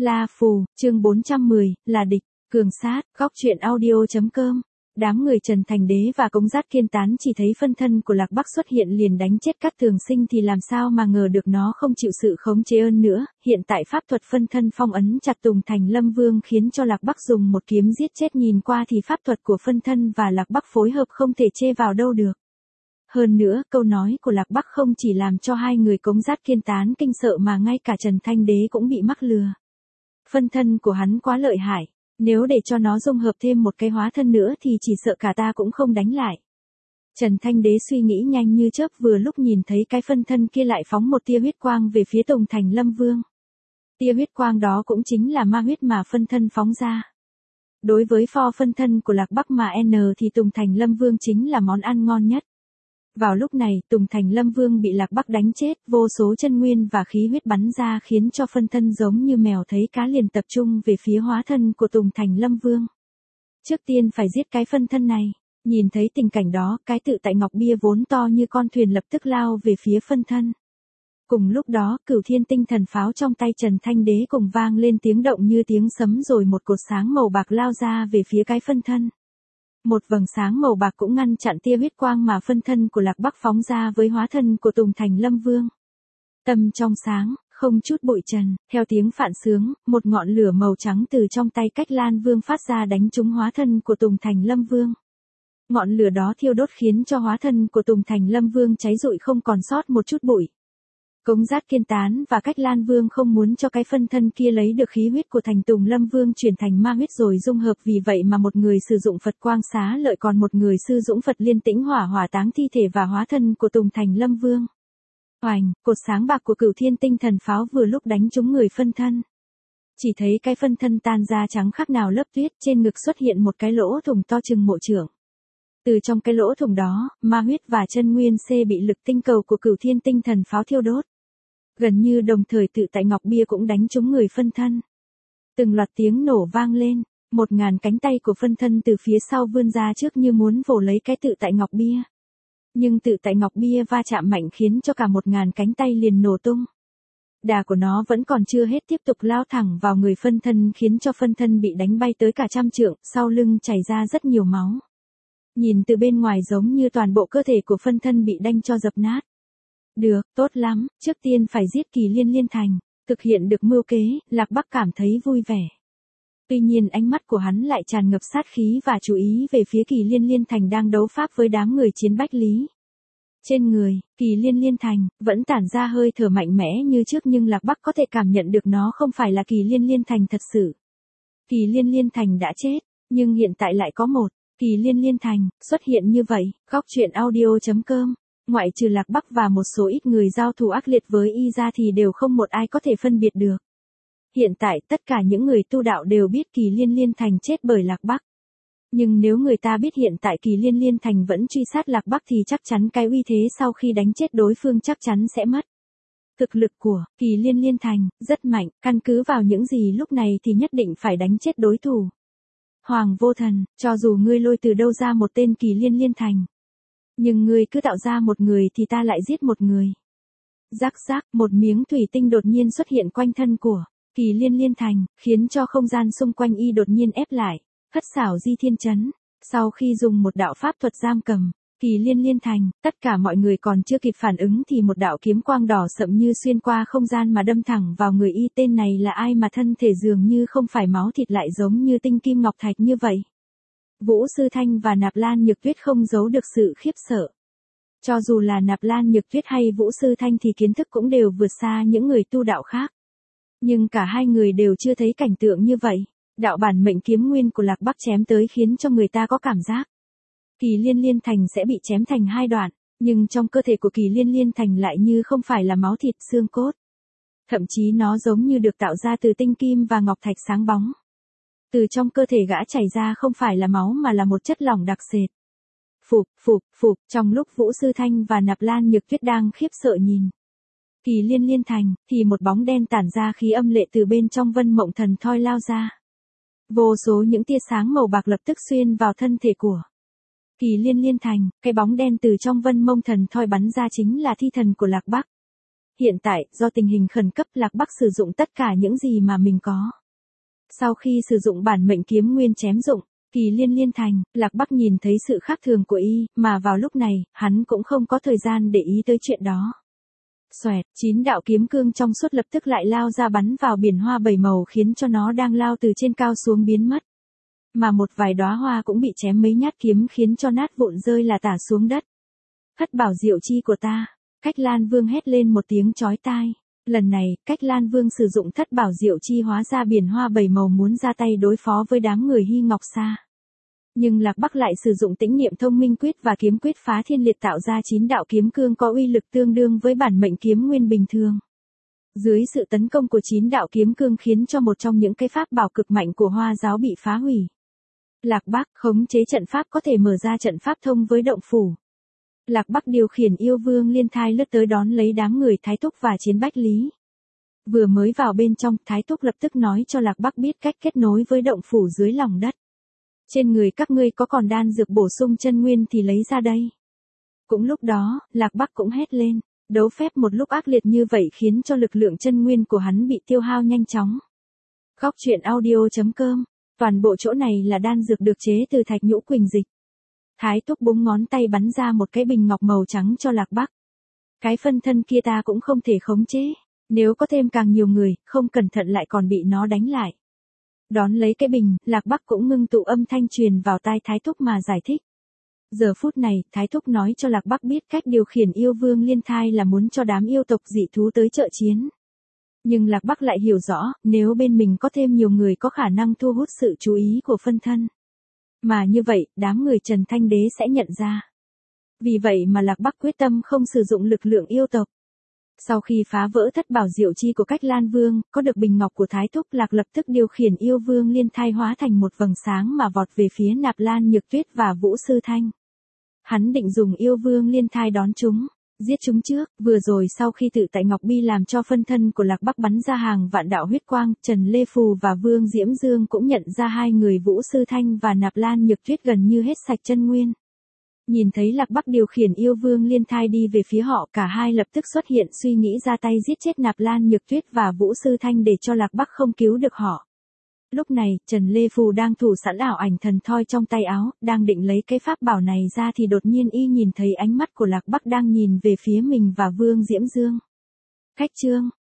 La Phù, chương 410, là địch, cường sát, góc truyện audio.com. Đám người Trần Thành Đế và Cống Giác Kiên Tán chỉ thấy phân thân của Lạc Bắc xuất hiện liền đánh chết Cát Tường Sinh thì làm sao mà ngờ được nó không chịu sự khống chế ơn nữa, hiện tại pháp thuật phân thân phong ấn chặt Tùng Thành Lâm Vương khiến cho Lạc Bắc dùng một kiếm giết chết, nhìn qua thì pháp thuật của phân thân và Lạc Bắc phối hợp không thể chê vào đâu được. Hơn nữa, câu nói của Lạc Bắc không chỉ làm cho hai người Cống Giác Kiên Tán kinh sợ mà ngay cả Trần Thanh Đế cũng bị mắc lừa. Phân thân của hắn quá lợi hại, nếu để cho nó dung hợp thêm một cái hóa thân nữa thì chỉ sợ cả ta cũng không đánh lại. Trần Thanh Đế suy nghĩ nhanh như chớp, vừa lúc nhìn thấy cái phân thân kia lại phóng một tia huyết quang về phía Tùng Thành Lâm Vương. Tia huyết quang đó cũng chính là ma huyết mà phân thân phóng ra. Đối với pho phân thân của Lạc Bắc mà thì Tùng Thành Lâm Vương chính là món ăn ngon nhất. Vào lúc này, Tùng Thành Lâm Vương bị Lạc Bắc đánh chết, vô số chân nguyên và khí huyết bắn ra khiến cho phân thân giống như mèo thấy cá liền tập trung về phía hóa thân của Tùng Thành Lâm Vương. Trước tiên phải giết cái phân thân này. Nhìn thấy tình cảnh đó, cái tự tại ngọc bia vốn to như con thuyền lập tức lao về phía phân thân. Cùng lúc đó, Cửu Thiên Tinh Thần Pháo trong tay Trần Thanh Đế cùng vang lên tiếng động như tiếng sấm, rồi một cột sáng màu bạc lao ra về phía cái phân thân. Một vầng sáng màu bạc cũng ngăn chặn tia huyết quang mà phân thân của Lạc Bắc phóng ra với hóa thân của Tùng Thành Lâm Vương. Tâm trong sáng, không chút bụi trần, theo tiếng phạn sướng, một ngọn lửa màu trắng từ trong tay Cách Lan Vương phát ra đánh trúng hóa thân của Tùng Thành Lâm Vương. Ngọn lửa đó thiêu đốt khiến cho hóa thân của Tùng Thành Lâm Vương cháy rụi không còn sót một chút bụi. Cống Giác Kiên Tán và Cách Lan Vương không muốn cho cái phân thân kia lấy được khí huyết của Thành Tùng Lâm Vương chuyển thành ma huyết rồi dung hợp, vì vậy mà một người sử dụng Phật Quang Xá Lợi còn một người sử dụng Phật Liên Tĩnh Hỏa hỏa táng thi thể và hóa thân của Tùng Thành Lâm Vương. Oành, cột sáng bạc của Cửu Thiên Tinh Thần Pháo vừa lúc đánh trúng người phân thân. Chỉ thấy cái phân thân tan ra trắng khác nào lớp tuyết, trên ngực xuất hiện một cái lỗ thủng to chừng mộ trưởng. Từ trong cái lỗ thủng đó, ma huyết và chân nguyên C bị lực tinh cầu của Cửu Thiên Tinh Thần Pháo thiêu đốt. Gần như đồng thời tự tại ngọc bia cũng đánh trúng người phân thân. Từng loạt tiếng nổ vang lên, 1000 cánh tay của phân thân từ phía sau vươn ra trước như muốn vồ lấy cái tự tại ngọc bia. Nhưng tự tại ngọc bia va chạm mạnh khiến cho cả 1000 cánh tay liền nổ tung. Đà của nó vẫn còn chưa hết, tiếp tục lao thẳng vào người phân thân khiến cho phân thân bị đánh bay tới cả 100 trượng, sau lưng chảy ra rất nhiều máu. Nhìn từ bên ngoài giống như toàn bộ cơ thể của phân thân bị đanh cho dập nát. Được, tốt lắm, trước tiên phải giết Kỳ Liên Liên Thành, thực hiện được mưu kế, Lạc Bắc cảm thấy vui vẻ. Tuy nhiên ánh mắt của hắn lại tràn ngập sát khí và chú ý về phía Kỳ Liên Liên Thành đang đấu pháp với đám người Chiến Bách Lý. Trên người, Kỳ Liên Liên Thành, vẫn tản ra hơi thở mạnh mẽ như trước nhưng Lạc Bắc có thể cảm nhận được nó không phải là Kỳ Liên Liên Thành thật sự. Kỳ Liên Liên Thành đã chết, nhưng hiện tại lại có một Kỳ Liên Liên Thành xuất hiện như vậy, góc truyện audio.com. Ngoại trừ Lạc Bắc và một số ít người giao thủ ác liệt với y ra thì đều không một ai có thể phân biệt được. Hiện tại tất cả những người tu đạo đều biết Kỳ Liên Liên Thành chết bởi Lạc Bắc. Nhưng nếu người ta biết hiện tại Kỳ Liên Liên Thành vẫn truy sát Lạc Bắc thì chắc chắn cái uy thế sau khi đánh chết đối phương chắc chắn sẽ mất. Thực lực của Kỳ Liên Liên Thành rất mạnh, căn cứ vào những gì lúc này thì nhất định phải đánh chết đối thủ. Hoàng Vô Thần, cho dù ngươi lôi từ đâu ra một tên Kỳ Liên Liên Thành, nhưng ngươi cứ tạo ra một người thì ta lại giết một người. Rắc rắc, một miếng thủy tinh đột nhiên xuất hiện quanh thân của Kỳ Liên Liên Thành, khiến cho không gian xung quanh y đột nhiên ép lại, hất xảo di thiên chấn. Sau khi dùng một đạo pháp thuật giam cầm Kỳ Liên Liên Thành, tất cả mọi người còn chưa kịp phản ứng thì một đạo kiếm quang đỏ sậm như xuyên qua không gian mà đâm thẳng vào người y. Tên này là ai mà thân thể dường như không phải máu thịt lại giống như tinh kim ngọc thạch như vậy? Vũ Sư Thanh và Nạp Lan Nhược Tuyết không giấu được sự khiếp sợ. Cho dù là Nạp Lan Nhược Tuyết hay Vũ Sư Thanh thì kiến thức cũng đều vượt xa những người tu đạo khác. Nhưng cả hai người đều chưa thấy cảnh tượng như vậy. Đạo bản mệnh kiếm nguyên của Lạc Bắc chém tới khiến cho người ta có cảm giác Kỳ Liên Liên Thành sẽ bị chém thành hai đoạn, nhưng trong cơ thể của Kỳ Liên Liên Thành lại như không phải là máu thịt xương cốt. Thậm chí nó giống như được tạo ra từ tinh kim và ngọc thạch sáng bóng. Từ trong cơ thể gã chảy ra không phải là máu mà là một chất lỏng đặc sệt. Phụp, trong lúc Vũ Sư Thanh và Nạp Lan Nhược Tuyết đang khiếp sợ nhìn Kỳ Liên Liên Thành, thì một bóng đen tản ra khí âm lệ từ bên trong Vân Mộng Thần Thoi lao ra. Vô số những tia sáng màu bạc lập tức xuyên vào thân thể của Kỳ Liên Liên Thành, cái bóng đen từ trong Vân Mộng Thần Thoi bắn ra chính là thi thần của Lạc Bắc. Hiện tại, do tình hình khẩn cấp Lạc Bắc sử dụng tất cả những gì mà mình có. Sau khi sử dụng bản mệnh kiếm nguyên chém dụng, kỳ liên liên thành, Lạc Bắc nhìn thấy sự khác thường của y, mà vào lúc này, hắn cũng không có thời gian để ý tới chuyện đó. Xoẹt, 9 đạo kiếm cương trong suốt lập tức lại lao ra bắn vào biển hoa 7 màu khiến cho nó đang lao từ trên cao xuống biến mất. Mà một vài đóa hoa cũng bị chém mấy nhát kiếm khiến cho nát vụn rơi là tả xuống đất. Thất bảo diệu chi của ta, Cách Lan Vương hét lên một tiếng chói tai. Lần này, Cách Lan Vương sử dụng thất bảo diệu chi hóa ra biển hoa 7 màu muốn ra tay đối phó với đám người Hy Ngọc Sa. Nhưng Lạc Bắc lại sử dụng tĩnh niệm thông minh quyết và kiếm quyết phá thiên liệt tạo ra 9 đạo kiếm cương có uy lực tương đương với bản mệnh kiếm nguyên bình thường. Dưới sự tấn công của 9 đạo kiếm cương khiến cho một trong những cái pháp bảo cực mạnh của Hoa giáo bị phá hủy. Lạc Bắc khống chế trận pháp có thể mở ra trận pháp thông với động phủ. Lạc Bắc điều khiển yêu vương liên thai lướt tới đón lấy đám người Thái Túc và Chiến Bách Lý. Vừa mới vào bên trong, Thái Túc lập tức nói cho Lạc Bắc biết cách kết nối với động phủ dưới lòng đất. Trên người các ngươi có còn đan dược bổ sung chân nguyên thì lấy ra đây. Cũng lúc đó, Lạc Bắc cũng hét lên, đấu phép một lúc ác liệt như vậy khiến cho lực lượng chân nguyên của hắn bị tiêu hao nhanh chóng. Góc truyện audio.com, toàn bộ chỗ này là đan dược được chế từ thạch nhũ quỳnh dịch. Thái Túc búng ngón tay bắn ra một cái bình ngọc màu trắng cho Lạc Bắc. Cái phân thân kia ta cũng không thể khống chế, nếu có thêm càng nhiều người, không cẩn thận lại còn bị nó đánh lại. Đón lấy cái bình, Lạc Bắc cũng ngưng tụ âm thanh truyền vào tai Thái Túc mà giải thích. Giờ phút này, Thái Túc nói cho Lạc Bắc biết cách điều khiển yêu vương liên thai là muốn cho đám yêu tộc dị thú tới trợ chiến. Nhưng Lạc Bắc lại hiểu rõ, nếu bên mình có thêm nhiều người có khả năng thu hút sự chú ý của phân thân. Mà như vậy, đám người Trần Thanh Đế sẽ nhận ra. Vì vậy mà Lạc Bắc quyết tâm không sử dụng lực lượng yêu tộc. Sau khi phá vỡ thất bảo diệu chi của Cách Lan Vương, có được bình ngọc của Thái Túc, Lạc lập tức điều khiển yêu vương liên thai hóa thành một vầng sáng mà vọt về phía Nạp Lan Nhược Tuyết và Vũ Sư Thanh. Hắn định dùng yêu vương liên thai đón chúng, giết chúng trước. Vừa rồi sau khi tự tại Ngọc Bi làm cho phân thân của Lạc Bắc bắn ra hàng vạn đạo huyết quang, Trần Lê Phù và Vương Diễm Dương cũng nhận ra hai người Vũ Sư Thanh và Nạp Lan Nhược Tuyết gần như hết sạch chân nguyên. Nhìn thấy Lạc Bắc điều khiển yêu vương liên thai đi về phía họ, cả hai lập tức xuất hiện suy nghĩ ra tay giết chết Nạp Lan Nhược Tuyết và Vũ Sư Thanh để cho Lạc Bắc không cứu được họ. Lúc này, Trần Lê Phù đang thủ sẵn ảo ảnh thần thoi trong tay áo, đang định lấy cái pháp bảo này ra thì đột nhiên y nhìn thấy ánh mắt của Lạc Bắc đang nhìn về phía mình và Vương Diễm Dương. Khách trương,